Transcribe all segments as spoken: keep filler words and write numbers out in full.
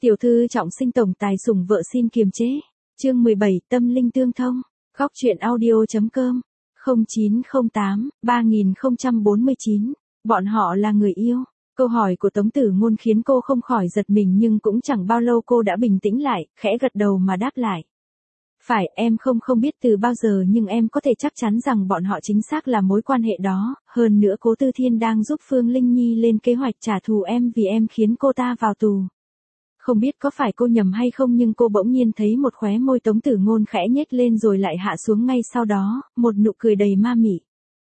Tiểu thư trọng sinh tổng tài sủng vợ xin kiềm chế. Chương mười bảy, tâm linh tương thông. Góc truyện audio.com không chín không tám ba không bốn chín. Bọn họ là người yêu. Câu hỏi của Tống Tử Ngôn khiến cô không khỏi giật mình, nhưng cũng chẳng bao lâu cô đã bình tĩnh lại, khẽ gật đầu mà đáp lại. Phải, em không không biết từ bao giờ, nhưng em có thể chắc chắn rằng bọn họ chính xác là mối quan hệ đó. Hơn nữa Cố Tư Thiên đang giúp Phương Linh Nhi lên kế hoạch trả thù em vì em khiến cô ta vào tù. Không biết có phải cô nhầm hay không, nhưng cô bỗng nhiên thấy một khóe môi Tống Tử Ngôn khẽ nhếch lên rồi lại hạ xuống ngay sau đó, một nụ cười đầy ma mị.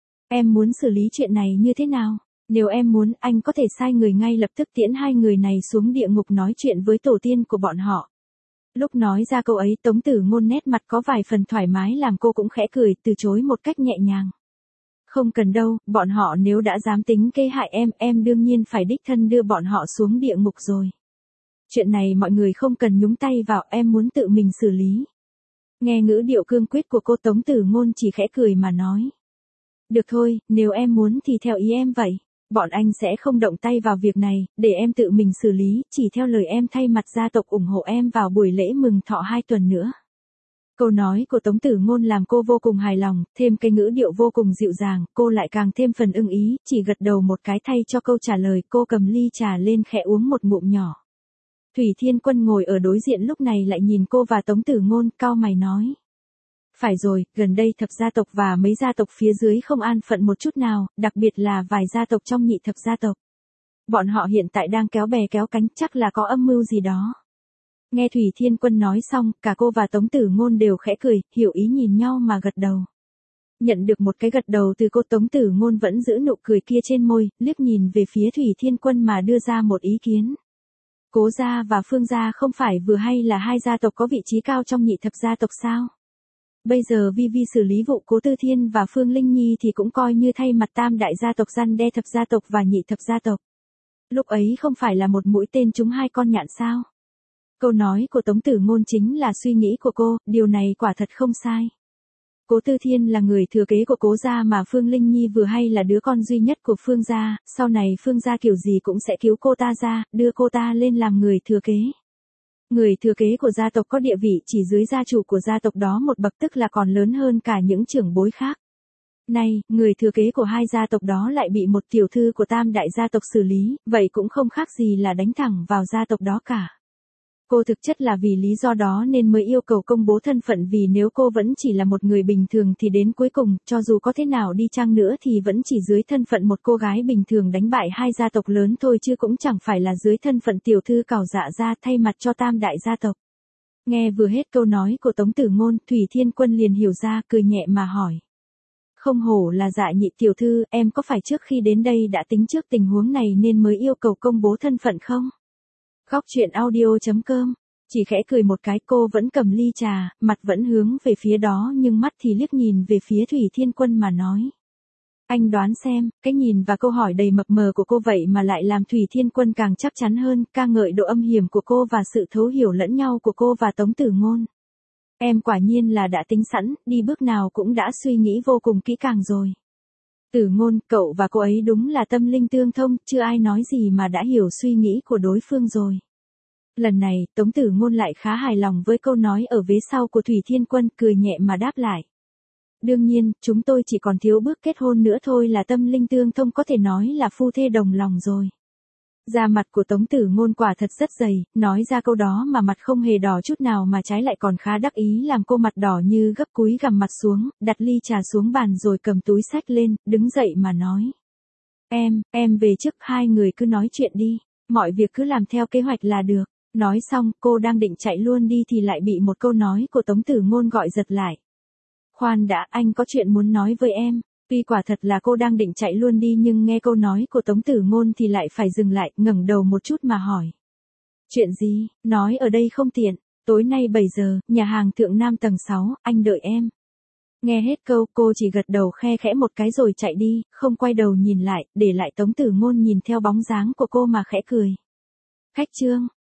Em muốn xử lý chuyện này như thế nào? Nếu em muốn, anh có thể sai người ngay lập tức tiễn hai người này xuống địa ngục nói chuyện với tổ tiên của bọn họ. Lúc nói ra câu ấy, Tống Tử Ngôn nét mặt có vài phần thoải mái làm cô cũng khẽ cười, từ chối một cách nhẹ nhàng. Không cần đâu, bọn họ nếu đã dám tính kế hại em, em đương nhiên phải đích thân đưa bọn họ xuống địa ngục rồi. Chuyện này mọi người không cần nhúng tay vào, em muốn tự mình xử lý. Nghe ngữ điệu cương quyết của cô, Tống Tử Ngôn chỉ khẽ cười mà nói. Được thôi, nếu em muốn thì theo ý em vậy. Bọn anh sẽ không động tay vào việc này, để em tự mình xử lý, chỉ theo lời em thay mặt gia tộc ủng hộ em vào buổi lễ mừng thọ hai tuần nữa. Câu nói của Tống Tử Ngôn làm cô vô cùng hài lòng, thêm cái ngữ điệu vô cùng dịu dàng, cô lại càng thêm phần ưng ý, chỉ gật đầu một cái thay cho câu trả lời. Cô cầm ly trà lên khẽ uống một ngụm nhỏ. Thủy Thiên Quân ngồi ở đối diện lúc này lại nhìn cô và Tống Tử Ngôn, cau mày nói. Phải rồi, gần đây thập gia tộc và mấy gia tộc phía dưới không an phận một chút nào, đặc biệt là vài gia tộc trong nhị thập gia tộc. Bọn họ hiện tại đang kéo bè kéo cánh, chắc là có âm mưu gì đó. Nghe Thủy Thiên Quân nói xong, cả cô và Tống Tử Ngôn đều khẽ cười, hiểu ý nhìn nhau mà gật đầu. Nhận được một cái gật đầu từ cô, Tống Tử Ngôn vẫn giữ nụ cười kia trên môi, liếc nhìn về phía Thủy Thiên Quân mà đưa ra một ý kiến. Cố gia và Phương gia không phải vừa hay là hai gia tộc có vị trí cao trong nhị thập gia tộc sao? Bây giờ Vi Vi xử lý vụ Cố Tư Thiên và Phương Linh Nhi thì cũng coi như thay mặt tam đại gia tộc răn đe thập gia tộc và nhị thập gia tộc. Lúc ấy không phải là một mũi tên trúng hai con nhạn sao? Câu nói của Tống Tử Ngôn chính là suy nghĩ của cô, điều này quả thật không sai. Cố Tư Thiên là người thừa kế của Cố gia mà Phương Linh Nhi vừa hay là đứa con duy nhất của Phương gia, sau này Phương gia kiểu gì cũng sẽ cứu cô ta ra, đưa cô ta lên làm người thừa kế. Người thừa kế của gia tộc có địa vị chỉ dưới gia chủ của gia tộc đó một bậc, tức là còn lớn hơn cả những trưởng bối khác. Nay, người thừa kế của hai gia tộc đó lại bị một tiểu thư của tam đại gia tộc xử lý, vậy cũng không khác gì là đánh thẳng vào gia tộc đó cả. Cô thực chất là vì lý do đó nên mới yêu cầu công bố thân phận, vì nếu cô vẫn chỉ là một người bình thường thì đến cuối cùng, cho dù có thế nào đi chăng nữa thì vẫn chỉ dưới thân phận một cô gái bình thường đánh bại hai gia tộc lớn thôi, chứ cũng chẳng phải là dưới thân phận tiểu thư cào dạ gia thay mặt cho tam đại gia tộc. Nghe vừa hết câu nói của Tống Tử Ngôn, Thủy Thiên Quân liền hiểu ra, cười nhẹ mà hỏi. Không hổ là Dạ nhị tiểu thư, em có phải trước khi đến đây đã tính trước tình huống này nên mới yêu cầu công bố thân phận không? Góc truyện audio.com Chỉ khẽ cười một cái, cô vẫn cầm ly trà, mặt vẫn hướng về phía đó nhưng mắt thì liếc nhìn về phía Thủy Thiên Quân mà nói. Anh đoán xem, cái nhìn và câu hỏi đầy mập mờ của cô vậy mà lại làm Thủy Thiên Quân càng chắc chắn hơn, ca ngợi độ âm hiểm của cô và sự thấu hiểu lẫn nhau của cô và Tống Tử Ngôn. Em quả nhiên là đã tính sẵn, đi bước nào cũng đã suy nghĩ vô cùng kỹ càng rồi. Tử Ngôn, cậu và cô ấy đúng là tâm linh tương thông, chưa ai nói gì mà đã hiểu suy nghĩ của đối phương rồi. Lần này, Tống Tử Ngôn lại khá hài lòng với câu nói ở vế sau của Thủy Thiên Quân, cười nhẹ mà đáp lại. Đương nhiên, chúng tôi chỉ còn thiếu bước kết hôn nữa thôi là tâm linh tương thông, có thể nói là phu thê đồng lòng rồi. Da mặt của Tống Tử Ngôn quả thật rất dày, nói ra câu đó mà mặt không hề đỏ chút nào mà trái lại còn khá đắc ý, làm cô mặt đỏ như gấp, cúi gằm mặt xuống, đặt ly trà xuống bàn rồi cầm túi xách lên, đứng dậy mà nói. Em, em về trước, hai người cứ nói chuyện đi, mọi việc cứ làm theo kế hoạch là được. Nói xong, cô đang định chạy luôn đi thì lại bị một câu nói của Tống Tử Ngôn gọi giật lại. Khoan đã, anh có chuyện muốn nói với em. Tuy quả thật là cô đang định chạy luôn đi nhưng nghe câu nói của Tống Tử Ngôn thì lại phải dừng lại, ngẩng đầu một chút mà hỏi. Chuyện gì, nói ở đây không tiện, tối nay bảy giờ, nhà hàng Thượng Nam tầng sáu, anh đợi em. Nghe hết câu, cô chỉ gật đầu khe khẽ một cái rồi chạy đi, không quay đầu nhìn lại, để lại Tống Tử Ngôn nhìn theo bóng dáng của cô mà khẽ cười. Khách trương,